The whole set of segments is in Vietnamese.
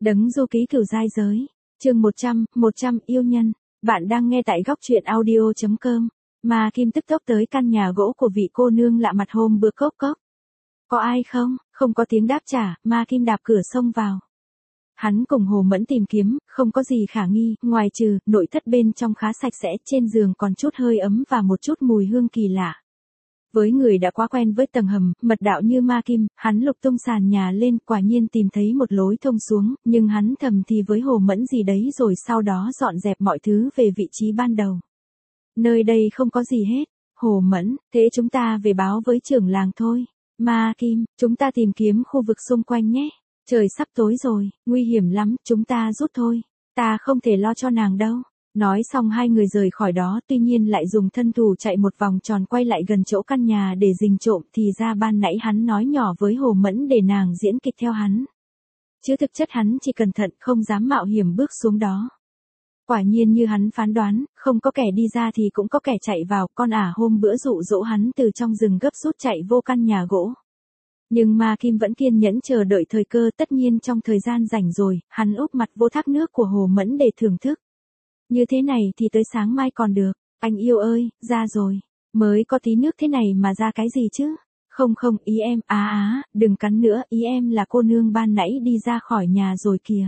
Đấng du ký cửu giai giới. Chương 100 yêu nhân. Bạn đang nghe tại góc truyện audio.com. Ma Kim tức tốc tới căn nhà gỗ của vị cô nương lạ mặt hôm bữa cốc cốc. Có ai không? Không có tiếng đáp trả, Ma Kim đạp cửa xông vào. Hắn cùng Hồ Mẫn tìm kiếm, không có gì khả nghi, ngoài trừ, nội thất bên trong khá sạch sẽ, trên giường còn chút hơi ấm và một chút mùi hương kỳ lạ. Với người đã quá quen với tầng hầm, mật đạo như Ma Kim, hắn lục tung sàn nhà lên, quả nhiên tìm thấy một lối thông xuống, nhưng hắn thầm thì với Hồ Mẫn gì đấy rồi sau đó dọn dẹp mọi thứ về vị trí ban đầu. Nơi đây không có gì hết. Hồ Mẫn, thế chúng ta về báo với trưởng làng thôi. Ma Kim, chúng ta tìm kiếm khu vực xung quanh nhé. Trời sắp tối rồi, nguy hiểm lắm, chúng ta rút thôi. Ta không thể lo cho nàng đâu. Nói xong hai người rời khỏi đó, tuy nhiên lại dùng thân thủ chạy một vòng tròn quay lại gần chỗ căn nhà để rình trộm, thì ra ban nãy hắn nói nhỏ với Hồ Mẫn để nàng diễn kịch theo hắn. Chứ thực chất hắn chỉ cẩn thận không dám mạo hiểm bước xuống đó. Quả nhiên như hắn phán đoán, không có kẻ đi ra thì cũng có kẻ chạy vào, con ả hôm bữa dụ dỗ hắn từ trong rừng gấp rút chạy vô căn nhà gỗ. Nhưng Ma Kim vẫn kiên nhẫn chờ đợi thời cơ, tất nhiên trong thời gian rảnh rồi, hắn úp mặt vô thác nước của Hồ Mẫn để thưởng thức. Như thế này thì tới sáng mai còn được, anh yêu ơi, ra rồi, mới có tí nước thế này mà ra cái gì chứ? Không, ý em, đừng cắn nữa, ý em là cô nương ban nãy đi ra khỏi nhà rồi kìa.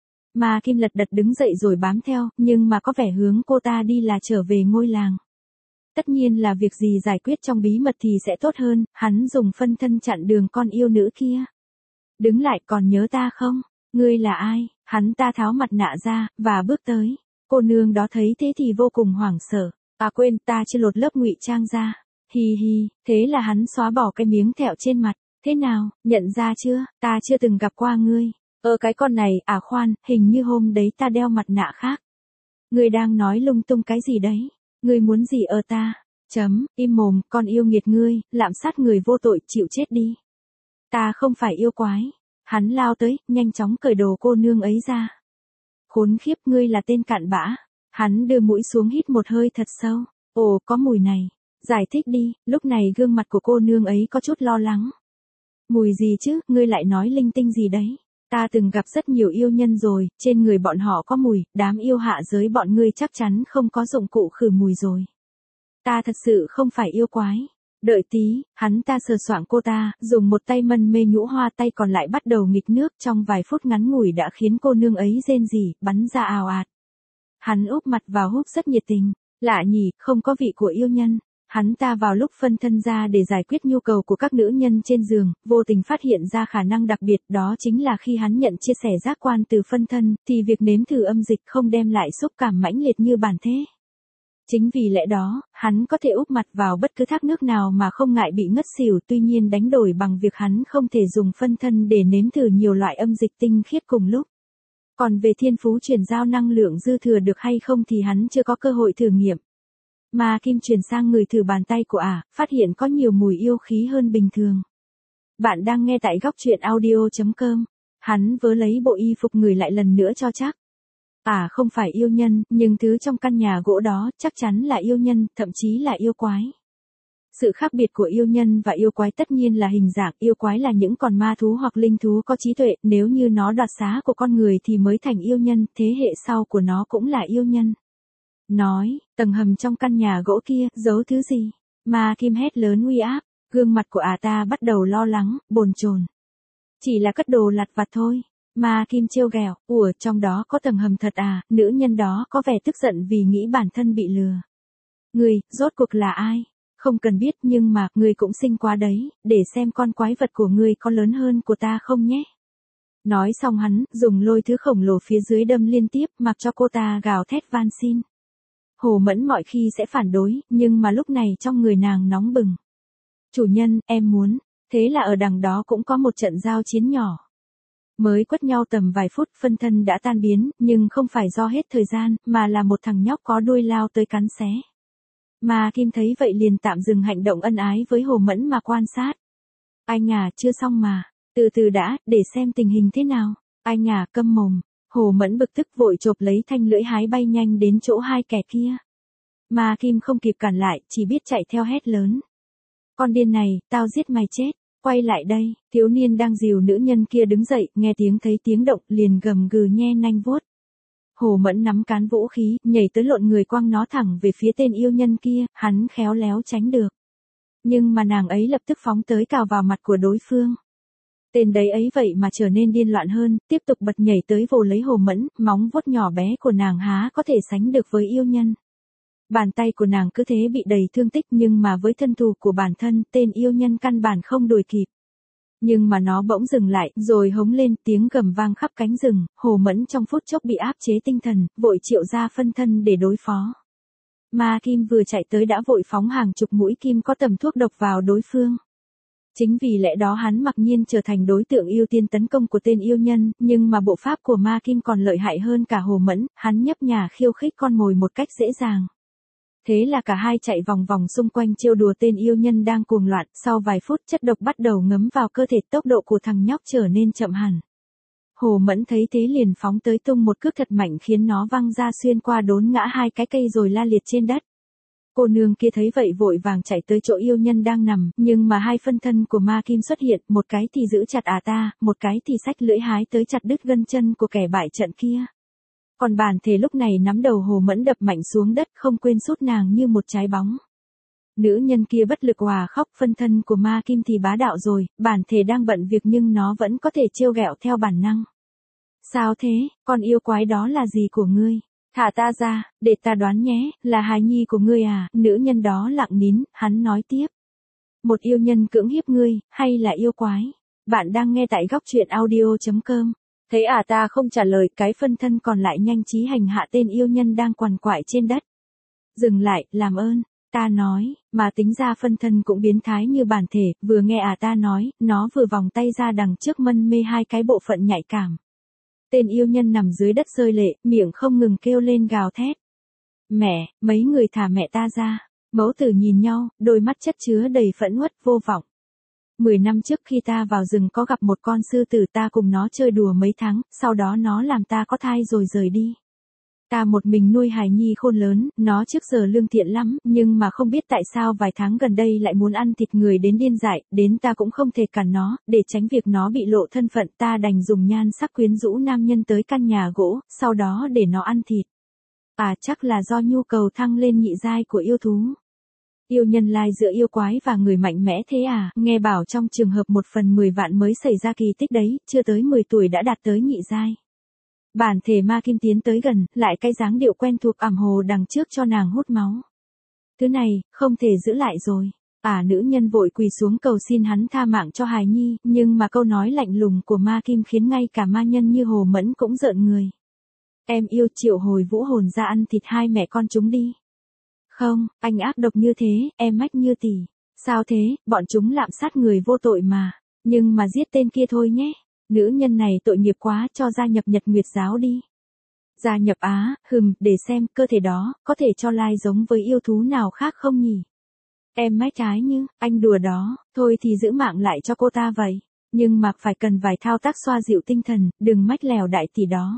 Ma Kim lật đật đứng dậy rồi bám theo, nhưng mà có vẻ hướng cô ta đi là trở về ngôi làng. Tất nhiên là việc gì giải quyết trong bí mật thì sẽ tốt hơn, hắn dùng phân thân chặn đường con yêu nữ kia. Đứng lại, còn nhớ ta không? Ngươi là ai? Hắn ta tháo mặt nạ ra, và bước tới. Cô nương đó thấy thế thì vô cùng hoảng sợ. Quên, ta chưa lột lớp ngụy trang ra. Hi hi, thế là hắn xóa bỏ cái miếng thẹo trên mặt. Thế nào, nhận ra chưa? Ta chưa từng gặp qua ngươi. Cái con này, khoan, hình như hôm đấy ta đeo mặt nạ khác. Ngươi đang nói lung tung cái gì đấy? Ngươi muốn gì ta? Im mồm, con yêu nghiệt ngươi, lạm sát người vô tội, chịu chết đi. Ta không phải yêu quái. Hắn lao tới, nhanh chóng cởi đồ cô nương ấy ra. Khốn khiếp, ngươi là tên cặn bã. Hắn đưa mũi xuống hít một hơi thật sâu. Ồ, có mùi này. Giải thích đi, lúc này gương mặt của cô nương ấy có chút lo lắng. Mùi gì chứ, ngươi lại nói linh tinh gì đấy? Ta từng gặp rất nhiều yêu nhân rồi, trên người bọn họ có mùi, đám yêu hạ giới bọn ngươi chắc chắn không có dụng cụ khử mùi rồi. Ta thật sự không phải yêu quái. Đợi tí, hắn ta sờ soạng cô ta, dùng một tay mân mê nhũ hoa, tay còn lại bắt đầu nghịch nước, trong vài phút ngắn ngủi đã khiến cô nương ấy rên rỉ, bắn ra ào ạt. Hắn úp mặt vào húp rất nhiệt tình. Lạ nhỉ, không có vị của yêu nhân. Hắn ta vào lúc phân thân ra để giải quyết nhu cầu của các nữ nhân trên giường, vô tình phát hiện ra khả năng đặc biệt, đó chính là khi hắn nhận chia sẻ giác quan từ phân thân, thì việc nếm thử âm dịch không đem lại xúc cảm mãnh liệt như bản thế. Chính vì lẽ đó, hắn có thể úp mặt vào bất cứ thác nước nào mà không ngại bị ngất xỉu, tuy nhiên đánh đổi bằng việc hắn không thể dùng phân thân để nếm thử nhiều loại âm dịch tinh khiết cùng lúc. Còn về thiên phú chuyển giao năng lượng dư thừa được hay không thì hắn chưa có cơ hội thử nghiệm. Ma Kim chuyển sang người thử bàn tay của phát hiện có nhiều mùi yêu khí hơn bình thường. Bạn đang nghe tại góc truyện audio.com. Hắn vớ lấy bộ y phục người lại lần nữa cho chắc. Không phải yêu nhân, nhưng thứ trong căn nhà gỗ đó chắc chắn là yêu nhân, thậm chí là yêu quái. Sự khác biệt của yêu nhân và yêu quái tất nhiên là hình dạng, yêu quái là những con ma thú hoặc linh thú có trí tuệ, nếu như nó đoạt xá của con người thì mới thành yêu nhân, thế hệ sau của nó cũng là yêu nhân. Nói, tầng hầm trong căn nhà gỗ kia, giấu thứ gì? Ma Kim hét lớn uy áp, gương mặt của ta bắt đầu lo lắng, bồn chồn. Chỉ là cất đồ lặt vặt thôi. Ma Kim trêu ghẹo, trong đó có tầng hầm thật nữ nhân đó có vẻ tức giận vì nghĩ bản thân bị lừa. Ngươi, rốt cuộc là ai? Không cần biết nhưng mà, ngươi cũng xinh quá đấy, để xem con quái vật của ngươi có lớn hơn của ta không nhé. Nói xong hắn, dùng lôi thứ khổng lồ phía dưới đâm liên tiếp, mặc cho cô ta gào thét van xin. Hồ Mẫn mọi khi sẽ phản đối, nhưng mà lúc này trong người nàng nóng bừng. Chủ nhân, em muốn. Thế là ở đằng đó cũng có một trận giao chiến nhỏ. Mới quất nhau tầm vài phút, phân thân đã tan biến, nhưng không phải do hết thời gian, mà là một thằng nhóc có đuôi lao tới cắn xé. Ma Kim thấy vậy liền tạm dừng hành động ân ái với Hồ Mẫn mà quan sát. Anh chưa xong mà. Từ từ đã, để xem tình hình thế nào. Anh câm mồm. Hồ Mẫn bực tức vội chộp lấy thanh lưỡi hái bay nhanh đến chỗ hai kẻ kia. Ma Kim không kịp cản lại, chỉ biết chạy theo hét lớn. Con điên này, tao giết mày chết. Quay lại đây, thiếu niên đang dìu nữ nhân kia đứng dậy, nghe tiếng thấy tiếng động, liền gầm gừ nhe nanh vuốt. Hồ Mẫn nắm cán vũ khí, nhảy tới lộn người quăng nó thẳng về phía tên yêu nhân kia, hắn khéo léo tránh được. Nhưng mà nàng ấy lập tức phóng tới cào vào mặt của đối phương. Tên đấy ấy vậy mà trở nên điên loạn hơn, tiếp tục bật nhảy tới vồ lấy Hồ Mẫn, móng vuốt nhỏ bé của nàng há có thể sánh được với yêu nhân. Bàn tay của nàng cứ thế bị đầy thương tích nhưng mà với thân thủ của bản thân, tên yêu nhân căn bản không đuổi kịp. Nhưng mà nó bỗng dừng lại, rồi hống lên, tiếng gầm vang khắp cánh rừng, Hồ Mẫn trong phút chốc bị áp chế tinh thần, vội triệu ra phân thân để đối phó. Ma Kim vừa chạy tới đã vội phóng hàng chục mũi kim có tầm thuốc độc vào đối phương. Chính vì lẽ đó hắn mặc nhiên trở thành đối tượng ưu tiên tấn công của tên yêu nhân, nhưng mà bộ pháp của Ma Kim còn lợi hại hơn cả Hồ Mẫn, hắn nhấp nhả khiêu khích con mồi một cách dễ dàng. Thế là cả hai chạy vòng vòng xung quanh trêu đùa tên yêu nhân đang cuồng loạn, sau vài phút chất độc bắt đầu ngấm vào cơ thể, tốc độ của thằng nhóc trở nên chậm hẳn. Hồ Mẫn thấy thế liền phóng tới tung một cước thật mạnh khiến nó văng ra xuyên qua đốn ngã hai cái cây rồi la liệt trên đất. Cô nương kia thấy vậy vội vàng chạy tới chỗ yêu nhân đang nằm, nhưng mà hai phân thân của Ma Kim xuất hiện, một cái thì giữ chặt ta, một cái thì xách lưỡi hái tới chặt đứt gân chân của kẻ bại trận kia. Còn bản thể lúc này nắm đầu Hồ Mẫn đập mạnh xuống đất, không quên sút nàng như một trái bóng. Nữ nhân kia bất lực òa khóc, phân thân của Ma Kim thì bá đạo rồi, bản thể đang bận việc nhưng nó vẫn có thể trêu ghẹo theo bản năng. Sao thế, con yêu quái đó là gì của ngươi? Thả ta ra, để ta đoán nhé, là hài nhi của ngươi à? Nữ nhân đó lặng nín, hắn nói tiếp. Một yêu nhân cưỡng hiếp ngươi, hay là yêu quái? Bạn đang nghe tại góc truyện audio.com. Thấy ta không trả lời, cái phân thân còn lại nhanh trí hành hạ tên yêu nhân đang quằn quại trên đất. Dừng lại, làm ơn, ta nói, mà tính ra phân thân cũng biến thái như bản thể, vừa nghe ta nói, nó vừa vòng tay ra đằng trước mân mê hai cái bộ phận nhạy cảm. Tên yêu nhân nằm dưới đất rơi lệ, miệng không ngừng kêu lên gào thét. Mẹ, mấy người thả mẹ ta ra. Mẫu tử nhìn nhau, đôi mắt chất chứa đầy phẫn uất vô vọng. 10 năm trước khi ta vào rừng có gặp một con sư tử, ta cùng nó chơi đùa mấy tháng, sau đó nó làm ta có thai rồi rời đi. Ta một mình nuôi hài nhi khôn lớn, nó trước giờ lương thiện lắm, nhưng mà không biết tại sao vài tháng gần đây lại muốn ăn thịt người đến điên dại, đến ta cũng không thể cản nó, để tránh việc nó bị lộ thân phận, ta đành dùng nhan sắc quyến rũ nam nhân tới căn nhà gỗ, sau đó để nó ăn thịt. Chắc là do nhu cầu thăng lên nhị giai của yêu thú. Yêu nhân lai giữa yêu quái và người mạnh mẽ thế à? Nghe bảo trong trường hợp 1/10 vạn mới xảy ra kỳ tích đấy, chưa tới 10 tuổi đã đạt tới nhị giai. Bản thể Ma Kim tiến tới gần, lại cái dáng điệu quen thuộc ẳm hồ đằng trước cho nàng hút máu. Thứ này, không thể giữ lại rồi. Nữ nhân vội quỳ xuống cầu xin hắn tha mạng cho hài nhi, nhưng mà câu nói lạnh lùng của Ma Kim khiến ngay cả ma nhân như Hồ Mẫn cũng rợn người. Em yêu, triệu hồi vũ hồn ra ăn thịt hai mẹ con chúng đi. Không, anh ác độc như thế, em mách như tỷ. Sao thế, bọn chúng lạm sát người vô tội mà. Nhưng mà giết tên kia thôi nhé. Nữ nhân này tội nghiệp quá, cho gia nhập Nhật Nguyệt giáo đi. Gia nhập để xem, cơ thể đó, có thể cho lai giống với yêu thú nào khác không nhỉ? Em mách trái như, anh đùa đó, thôi thì giữ mạng lại cho cô ta vậy. Nhưng mà phải cần vài thao tác xoa dịu tinh thần, đừng mách lèo đại tỷ đó.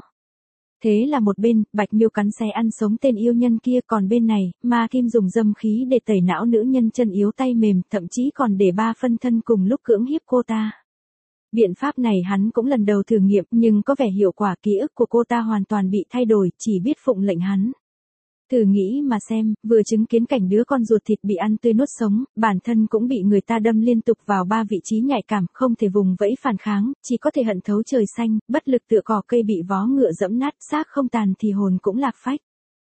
Thế là một bên, Bạch Miêu cắn xé ăn sống tên yêu nhân kia, còn bên này, Ma Kim dùng dâm khí để tẩy não nữ nhân chân yếu tay mềm, thậm chí còn để 3 phân thân cùng lúc cưỡng hiếp cô ta. Biện pháp này hắn cũng lần đầu thử nghiệm, nhưng có vẻ hiệu quả, ký ức của cô ta hoàn toàn bị thay đổi, chỉ biết phụng lệnh hắn. Thử nghĩ mà xem, vừa chứng kiến cảnh đứa con ruột thịt bị ăn tươi nuốt sống, bản thân cũng bị người ta đâm liên tục vào 3 vị trí nhạy cảm, không thể vùng vẫy phản kháng, chỉ có thể hận thấu trời xanh, bất lực tựa cỏ cây bị vó ngựa dẫm nát, xác không tàn thì hồn cũng lạc phách.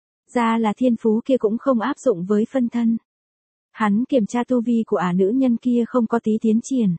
Ra là thiên phú kia cũng không áp dụng với phân thân. Hắn kiểm tra tu vi của nữ nhân kia không có tí tiến triển.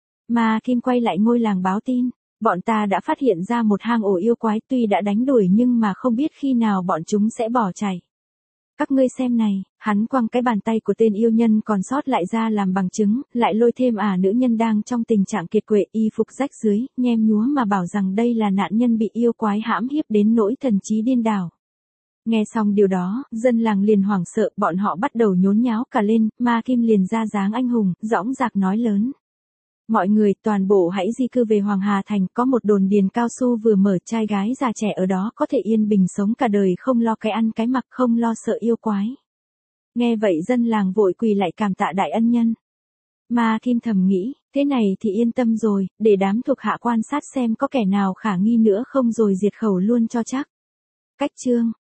Ma Kim quay lại ngôi làng báo tin, bọn ta đã phát hiện ra một hang ổ yêu quái, tuy đã đánh đuổi nhưng mà không biết khi nào bọn chúng sẽ bỏ chạy. Các ngươi xem này, hắn quăng cái bàn tay của tên yêu nhân còn sót lại ra làm bằng chứng, lại lôi thêm nữ nhân đang trong tình trạng kiệt quệ, y phục rách dưới, nhem nhúa mà bảo rằng đây là nạn nhân bị yêu quái hãm hiếp đến nỗi thần trí điên đảo. Nghe xong điều đó, dân làng liền hoảng sợ, bọn họ bắt đầu nhốn nháo cả lên, Ma Kim liền ra dáng anh hùng, dõng dạc nói lớn. Mọi người, toàn bộ hãy di cư về Hoàng Hà Thành, có một đồn điền cao su vừa mở, trai gái già trẻ ở đó có thể yên bình sống cả đời, không lo cái ăn cái mặc, không lo sợ yêu quái. Nghe vậy dân làng vội quỳ lại cảm tạ đại ân nhân. Ma Kim thầm nghĩ, thế này thì yên tâm rồi, để đám thuộc hạ quan sát xem có kẻ nào khả nghi nữa không rồi diệt khẩu luôn cho chắc. Cách chương